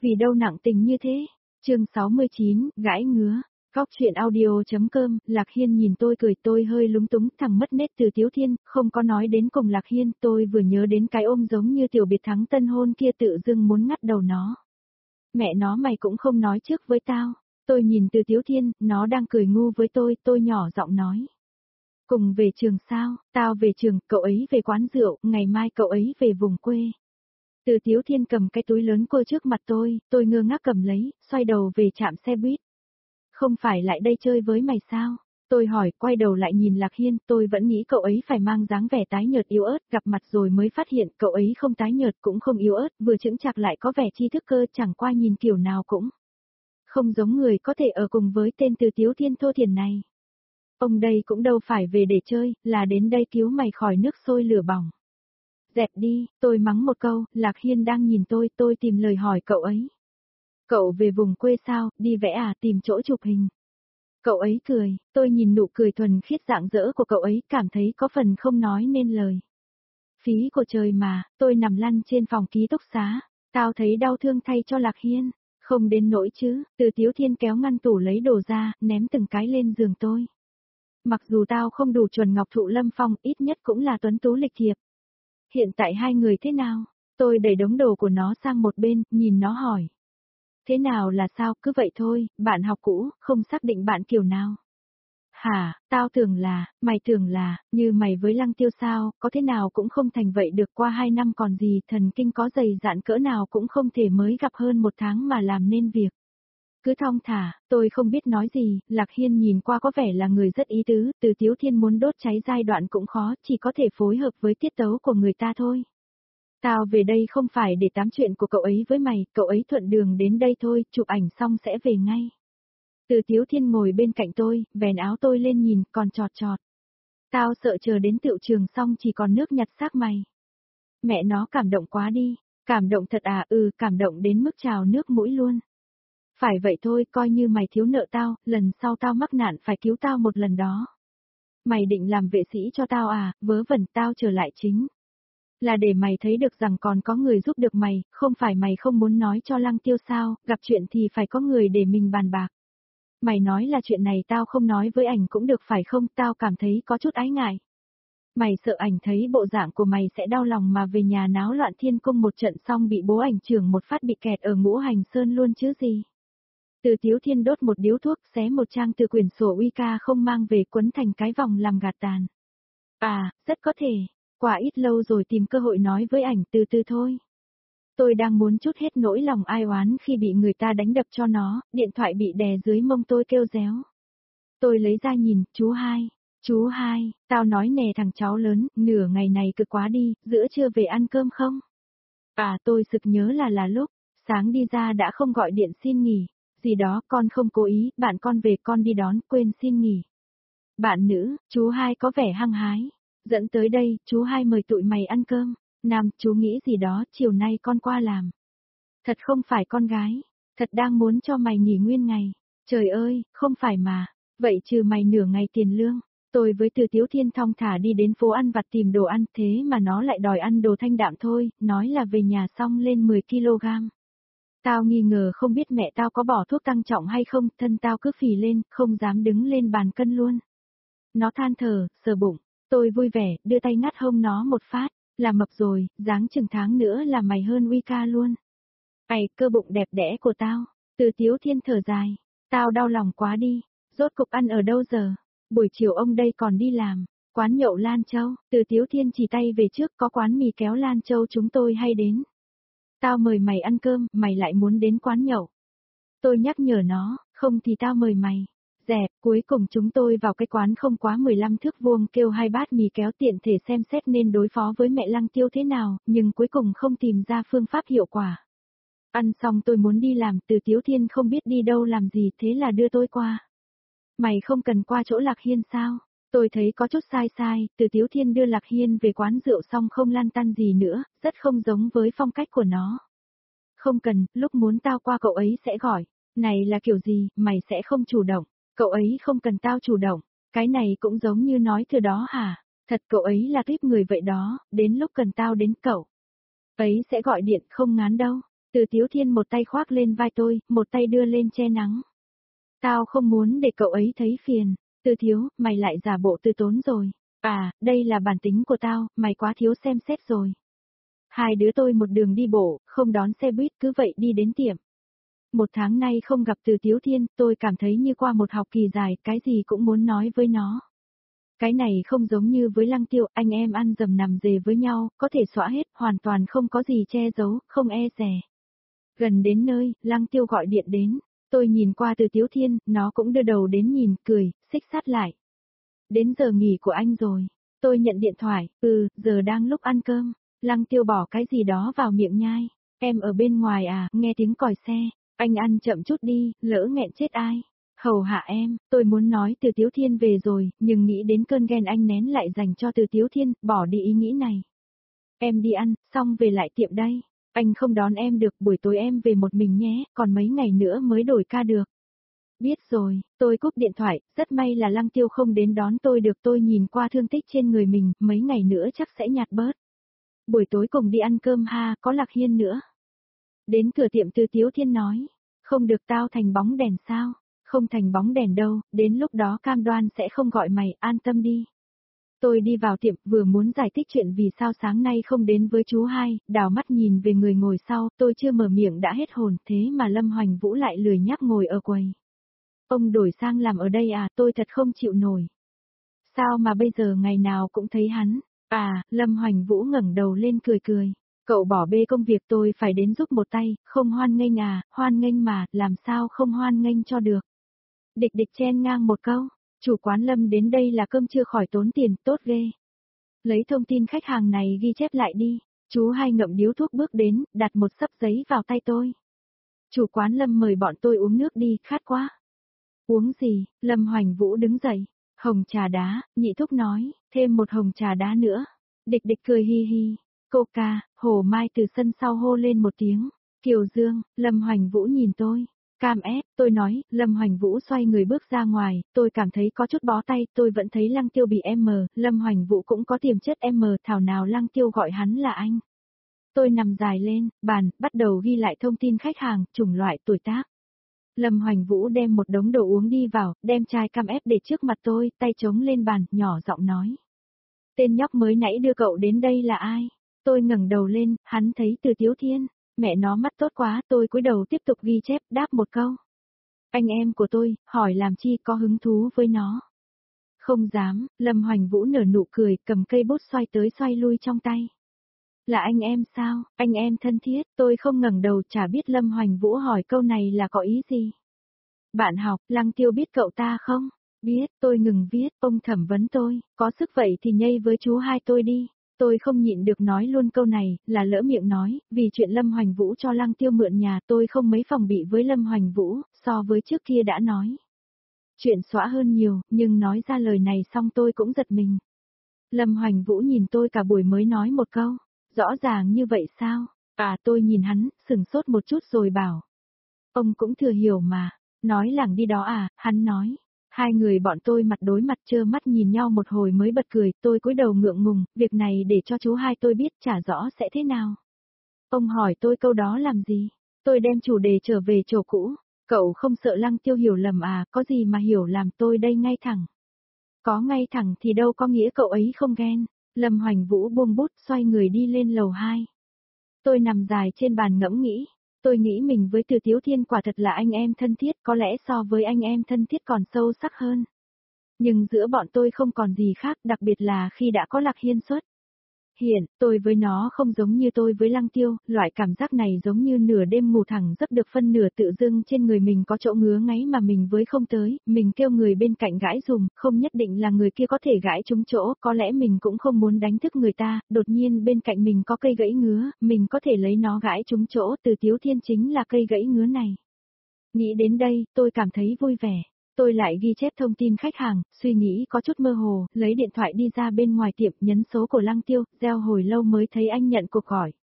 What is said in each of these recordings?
Vì đâu nặng tình như thế? Chương 69, gãi ngứa. Góc chuyện audio.com, Lạc Hiên nhìn tôi cười, tôi hơi lúng túng, thằng mất nết Từ Tiếu Thiên, không có nói đến cùng Lạc Hiên, tôi vừa nhớ đến cái ôm giống như tiểu biệt thắng tân hôn kia tự dưng muốn ngắt đầu nó. Mẹ nó mày cũng không nói trước với tao. Tôi nhìn Từ Tiếu Thiên, nó đang cười ngu với tôi nhỏ giọng nói. Cùng về trường sao, tao về trường, cậu ấy về quán rượu, ngày mai cậu ấy về vùng quê. Từ Tiếu Thiên cầm cái túi lớn cô trước mặt tôi ngơ ngác cầm lấy, xoay đầu về trạm xe buýt. Không phải lại đây chơi với mày sao? Tôi hỏi, quay đầu lại nhìn Lạc Hiên, tôi vẫn nghĩ cậu ấy phải mang dáng vẻ tái nhợt yếu ớt, gặp mặt rồi mới phát hiện cậu ấy không tái nhợt cũng không yếu ớt, vừa chững chạc lại có vẻ tri thức cơ, chẳng qua nhìn kiểu nào cũng không giống người có thể ở cùng với tên Từ Tiếu Thiên thô thiển này. Ông đây cũng đâu phải về để chơi, là đến đây cứu mày khỏi nước sôi lửa bỏng. Dẹp đi, tôi mắng một câu, Lạc Hiên đang nhìn tôi tìm lời hỏi cậu ấy. Cậu về vùng quê sao, đi vẽ à, tìm chỗ chụp hình. Cậu ấy cười, tôi nhìn nụ cười thuần khiết rạng rỡ của cậu ấy, cảm thấy có phần không nói nên lời. Phí của trời mà, tôi nằm lăn trên phòng ký túc xá, tao thấy đau thương thay cho Lạc Hiên, không đến nỗi chứ. Từ Tiếu Thiên kéo ngăn tủ lấy đồ ra, ném từng cái lên giường tôi. Mặc dù tao không đủ chuẩn ngọc thụ lâm phong, ít nhất cũng là tuấn tú lịch thiệp. Hiện tại hai người thế nào? Tôi đẩy đống đồ của nó sang một bên, nhìn nó hỏi. Thế nào là sao, cứ vậy thôi, bạn học cũ, không xác định bạn kiểu nào. Hả, tao tưởng là, mày tưởng là, như mày với Lăng Tiêu sao, có thế nào cũng không thành vậy được, qua 2 năm còn gì, thần kinh có dày dạn cỡ nào cũng không thể mới gặp hơn 1 tháng mà làm nên việc. Cứ thong thả, tôi không biết nói gì, Lạc Hiên nhìn qua có vẻ là người rất ý tứ, Từ Tiếu Thiên muốn đốt cháy giai đoạn cũng khó, chỉ có thể phối hợp với tiết tấu của người ta thôi. Tao về đây không phải để tám chuyện của cậu ấy với mày, cậu ấy thuận đường đến đây thôi, chụp ảnh xong sẽ về ngay. Từ Tiếu Thiên ngồi bên cạnh tôi, vén áo tôi lên nhìn, còn chọt chọt. Tao sợ chờ đến tựu trường xong chỉ còn nước nhặt xác mày. Mẹ nó cảm động quá đi, cảm động thật à, cảm động đến mức trào nước mũi luôn. Phải vậy thôi, coi như mày thiếu nợ tao, lần sau tao mắc nạn phải cứu tao một lần đó. Mày định làm vệ sĩ cho tao à, vớ vẩn, tao trở lại chính. Là để mày thấy được rằng còn có người giúp được mày, không phải mày không muốn nói cho Lăng Tiêu sao, gặp chuyện thì phải có người để mình bàn bạc. Mày nói là chuyện này tao không nói với ảnh cũng được phải không, tao cảm thấy có chút ái ngại. Mày sợ ảnh thấy bộ dạng của mày sẽ đau lòng mà về nhà náo loạn thiên cung một trận xong bị bố ảnh trưởng một phát bị kẹt ở Ngũ Hành Sơn luôn chứ gì. Từ Tiếu Thiên đốt một điếu thuốc, xé một trang từ quyển sổ uy ca không mang về quấn thành cái vòng làm gạt tàn. À, rất có thể, quả ít lâu rồi tìm cơ hội nói với ảnh, từ từ thôi. Tôi đang muốn trút hết nỗi lòng ai oán khi bị người ta đánh đập cho nó, điện thoại bị đè dưới mông tôi kêu réo. Tôi lấy ra nhìn, chú hai, tao nói nè thằng cháu lớn, nửa ngày này cực quá đi, giữa trưa về ăn cơm không? À tôi sực nhớ là lúc, sáng đi ra đã không gọi điện xin nghỉ, gì đó con không cố ý, bạn con về con đi đón, quên xin nghỉ. Bạn nữ, chú hai có vẻ hăng hái, dẫn tới đây, chú hai mời tụi mày ăn cơm. Nam, chú nghĩ gì đó, chiều nay con qua làm. Thật không phải con gái, thật đang muốn cho mày nghỉ nguyên ngày. Trời ơi, không phải mà, vậy trừ mày nửa ngày tiền lương. Tôi với Từ Tiếu Thiên thong thả đi đến phố ăn vặt tìm đồ ăn, thế mà nó lại đòi ăn đồ thanh đạm thôi, nói là về nhà xong lên 10 kg. Tao nghi ngờ không biết mẹ tao có bỏ thuốc tăng trọng hay không, thân tao cứ phì lên, không dám đứng lên bàn cân luôn. Nó than thở, sờ bụng, tôi vui vẻ, đưa tay ngắt hông nó một phát. Là mập rồi, dáng chừng tháng nữa là mày hơn Uy ca luôn. Ây, cơ bụng đẹp đẽ của tao. Từ Tiếu Thiên thở dài. Tao đau lòng quá đi. Rốt cục ăn ở đâu giờ? Buổi chiều ông đây còn đi làm. Quán nhậu Lan Châu. Từ Tiếu Thiên chỉ tay về trước, có quán mì kéo Lan Châu chúng tôi hay đến. Tao mời mày ăn cơm, mày lại muốn đến quán nhậu. Tôi nhắc nhở nó, không thì tao mời mày. Dẹp, cuối cùng chúng tôi vào cái quán không quá 15 thước vuông kêu 2 bát mì kéo tiện thể xem xét nên đối phó với mẹ Lăng Tiêu thế nào, nhưng cuối cùng không tìm ra phương pháp hiệu quả. Ăn xong tôi muốn đi làm, Từ Tiếu Thiên không biết đi đâu làm gì thế là đưa tôi qua. Mày không cần qua chỗ Lạc Hiên sao? Tôi thấy có chút sai, Từ Tiếu Thiên đưa Lạc Hiên về quán rượu xong không lăn tăn gì nữa, rất không giống với phong cách của nó. Không cần, lúc muốn tao qua cậu ấy sẽ gọi. Này là kiểu gì, mày sẽ không chủ động. Cậu ấy không cần tao chủ động, cái này cũng giống như nói thừa đó hả? Thật cậu ấy là tuyếp người vậy đó, đến lúc cần tao đến cậu ấy sẽ gọi điện không ngán đâu. Từ Tiếu Thiên một tay khoác lên vai tôi, một tay đưa lên che nắng. Tao không muốn để cậu ấy thấy phiền. Từ Thiếu, mày lại giả bộ từ tốn rồi. À, đây là bản tính của tao, mày quá thiếu xem xét rồi. Hai đứa tôi một đường đi bộ, không đón xe buýt cứ vậy đi đến tiệm. Một tháng nay không gặp Từ Tiếu Thiên, tôi cảm thấy như qua một học kỳ dài, cái gì cũng muốn nói với nó. Cái này không giống như với Lăng Tiêu, anh em ăn dầm nằm dề với nhau, có thể xóa hết, hoàn toàn không có gì che giấu, không e dè. Gần đến nơi, Lăng Tiêu gọi điện đến, tôi nhìn qua Từ Tiếu Thiên, nó cũng đưa đầu đến nhìn, cười, xích sát lại. Đến giờ nghỉ của anh rồi, tôi nhận điện thoại, giờ đang lúc ăn cơm, Lăng Tiêu bỏ cái gì đó vào miệng nhai, em ở bên ngoài à, nghe tiếng còi xe, anh ăn chậm chút đi, lỡ nghẹn chết ai. Hầu hạ em, tôi muốn nói Từ Tiếu Thiên về rồi, nhưng nghĩ đến cơn ghen anh nén lại dành cho Từ Tiếu Thiên, bỏ đi ý nghĩ này. Em đi ăn, xong về lại tiệm đây. Anh không đón em được, buổi tối em về một mình nhé, còn mấy ngày nữa mới đổi ca được. Biết rồi, tôi cúp điện thoại, rất may là Lăng Tiêu không đến đón tôi được, tôi nhìn qua thương tích trên người mình, mấy ngày nữa chắc sẽ nhạt bớt. Buổi tối cùng đi ăn cơm ha, có Lạc Hiên nữa. Đến cửa tiệm Từ Tiếu Thiên nói, không được tao thành bóng đèn sao? Không thành bóng đèn đâu, đến lúc đó cam đoan sẽ không gọi mày, an tâm đi. Tôi đi vào tiệm, vừa muốn giải thích chuyện vì sao sáng nay không đến với chú hai, đảo mắt nhìn về người ngồi sau, tôi chưa mở miệng đã hết hồn, thế mà Lâm Hoành Vũ lại lười nhác ngồi ở quầy. Ông đổi sang làm ở đây à, tôi thật không chịu nổi. Sao mà bây giờ ngày nào cũng thấy hắn? À, Lâm Hoành Vũ ngẩng đầu lên cười cười. Cậu bỏ bê công việc tôi phải đến giúp một tay, không hoan nghênh à, hoan nghênh mà, làm sao không hoan nghênh cho được. Địch địch chen ngang một câu, chủ quán Lâm đến đây là cơm chưa khỏi tốn tiền, tốt ghê. Lấy thông tin khách hàng này ghi chép lại đi, chú hai ngậm điếu thuốc bước đến, đặt một xấp giấy vào tay tôi. Chủ quán Lâm mời bọn tôi uống nước đi, khát quá. Uống gì, Lâm Hoành Vũ đứng dậy, hồng trà đá, nhị thúc nói, thêm một hồng trà đá nữa. Địch địch cười hi hi, Coca, Hồ Mai từ sân sau hô lên một tiếng, Kiều Dương, Lâm Hoành Vũ nhìn tôi. Cam ép, tôi nói, Lâm Hoành Vũ xoay người bước ra ngoài, tôi cảm thấy có chút bó tay, tôi vẫn thấy Lăng Tiêu bị M, Lâm Hoành Vũ cũng có tiềm chất M, thảo nào Lăng Tiêu gọi hắn là anh. Tôi nằm dài lên, bàn, bắt đầu ghi lại thông tin khách hàng, chủng loại, tuổi tác. Lâm Hoành Vũ đem một đống đồ uống đi vào, đem chai cam ép để trước mặt tôi, tay chống lên bàn, nhỏ giọng nói. Tên nhóc mới nãy đưa cậu đến đây là ai? Tôi ngẩng đầu lên, hắn thấy Từ Tiếu Thiên. Mẹ nó mắt tốt quá, tôi cúi đầu tiếp tục ghi chép, đáp một câu. Anh em của tôi, hỏi làm chi có hứng thú với nó. Không dám, Lâm Hoành Vũ nở nụ cười, cầm cây bút xoay tới xoay lui trong tay. Là anh em sao, anh em thân thiết, tôi không ngẩng đầu chả biết Lâm Hoành Vũ hỏi câu này là có ý gì. Bạn học, Lăng Tiêu biết cậu ta không? Biết, tôi ngừng viết, ông thẩm vấn tôi, có sức vậy thì nhây với chú hai tôi đi. Tôi không nhịn được nói luôn câu này, là lỡ miệng nói, vì chuyện Lâm Hoành Vũ cho Lăng Tiêu mượn nhà tôi không mấy phòng bị với Lâm Hoành Vũ, so với trước kia đã nói. Chuyện xóa hơn nhiều, nhưng nói ra lời này xong tôi cũng giật mình. Lâm Hoành Vũ nhìn tôi cả buổi mới nói một câu, rõ ràng như vậy sao? À tôi nhìn hắn, sừng sốt một chút rồi bảo. Ông cũng thừa hiểu mà, nói làng đi đó à, hắn nói. Hai người bọn tôi mặt đối mặt trơ mắt nhìn nhau một hồi mới bật cười, tôi cúi đầu ngượng ngùng, việc này để cho chú hai tôi biết chả rõ sẽ thế nào. Ông hỏi tôi câu đó làm gì? Tôi đem chủ đề trở về chỗ cũ. Cậu không sợ Lăng Tiêu hiểu lầm à, có gì mà hiểu làm tôi đây ngay thẳng. Có ngay thẳng thì đâu có nghĩa cậu ấy không ghen. Lâm Hoành Vũ buông bút xoay người đi lên lầu 2. Tôi nằm dài trên bàn ngẫm nghĩ. Tôi nghĩ mình với Từ Tiếu Thiên quả thật là anh em thân thiết, có lẽ so với anh em thân thiết còn sâu sắc hơn. Nhưng giữa bọn tôi không còn gì khác, đặc biệt là khi đã có Lạc Hiên xuất. Hiện, tôi với nó không giống như tôi với Lăng Tiêu, loại cảm giác này giống như nửa đêm ngủ thẳng giấc được phân nửa tự dưng trên người mình có chỗ ngứa ngáy mà mình với không tới, mình kêu người bên cạnh gãi dùm, không nhất định là người kia có thể gãi trúng chỗ, có lẽ mình cũng không muốn đánh thức người ta, đột nhiên bên cạnh mình có cây gãy ngứa, mình có thể lấy nó gãi trúng chỗ, Từ Tiếu Thiên chính là cây gãy ngứa này. Nghĩ đến đây, tôi cảm thấy vui vẻ. Tôi lại ghi chép thông tin khách hàng, suy nghĩ có chút mơ hồ, lấy điện thoại đi ra bên ngoài tiệm nhấn số của Lăng Tiêu, reo hồi lâu mới thấy anh nhận cuộc gọi.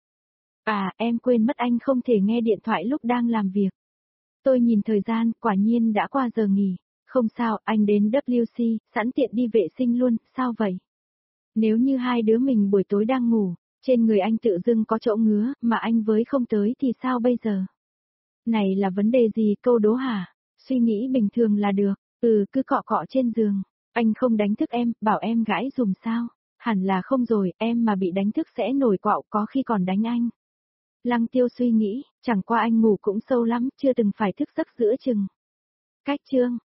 À, em quên mất anh không thể nghe điện thoại lúc đang làm việc. Tôi nhìn thời gian, quả nhiên đã qua giờ nghỉ. Không sao, anh đến WC, sẵn tiện đi vệ sinh luôn, sao vậy? Nếu như hai đứa mình buổi tối đang ngủ, Trên người anh tự dưng có chỗ ngứa, mà anh với không tới thì sao bây giờ? Này là vấn đề gì câu đố hả? Suy nghĩ bình thường là được, cứ cọ cọ trên giường. Anh không đánh thức em, bảo em gãi dùm sao? Hẳn là không rồi, em mà bị đánh thức sẽ nổi quạo có khi còn đánh anh. Lăng Tiêu suy nghĩ, chẳng qua anh ngủ cũng sâu lắm, chưa từng phải thức giấc giữa chừng. Cách chương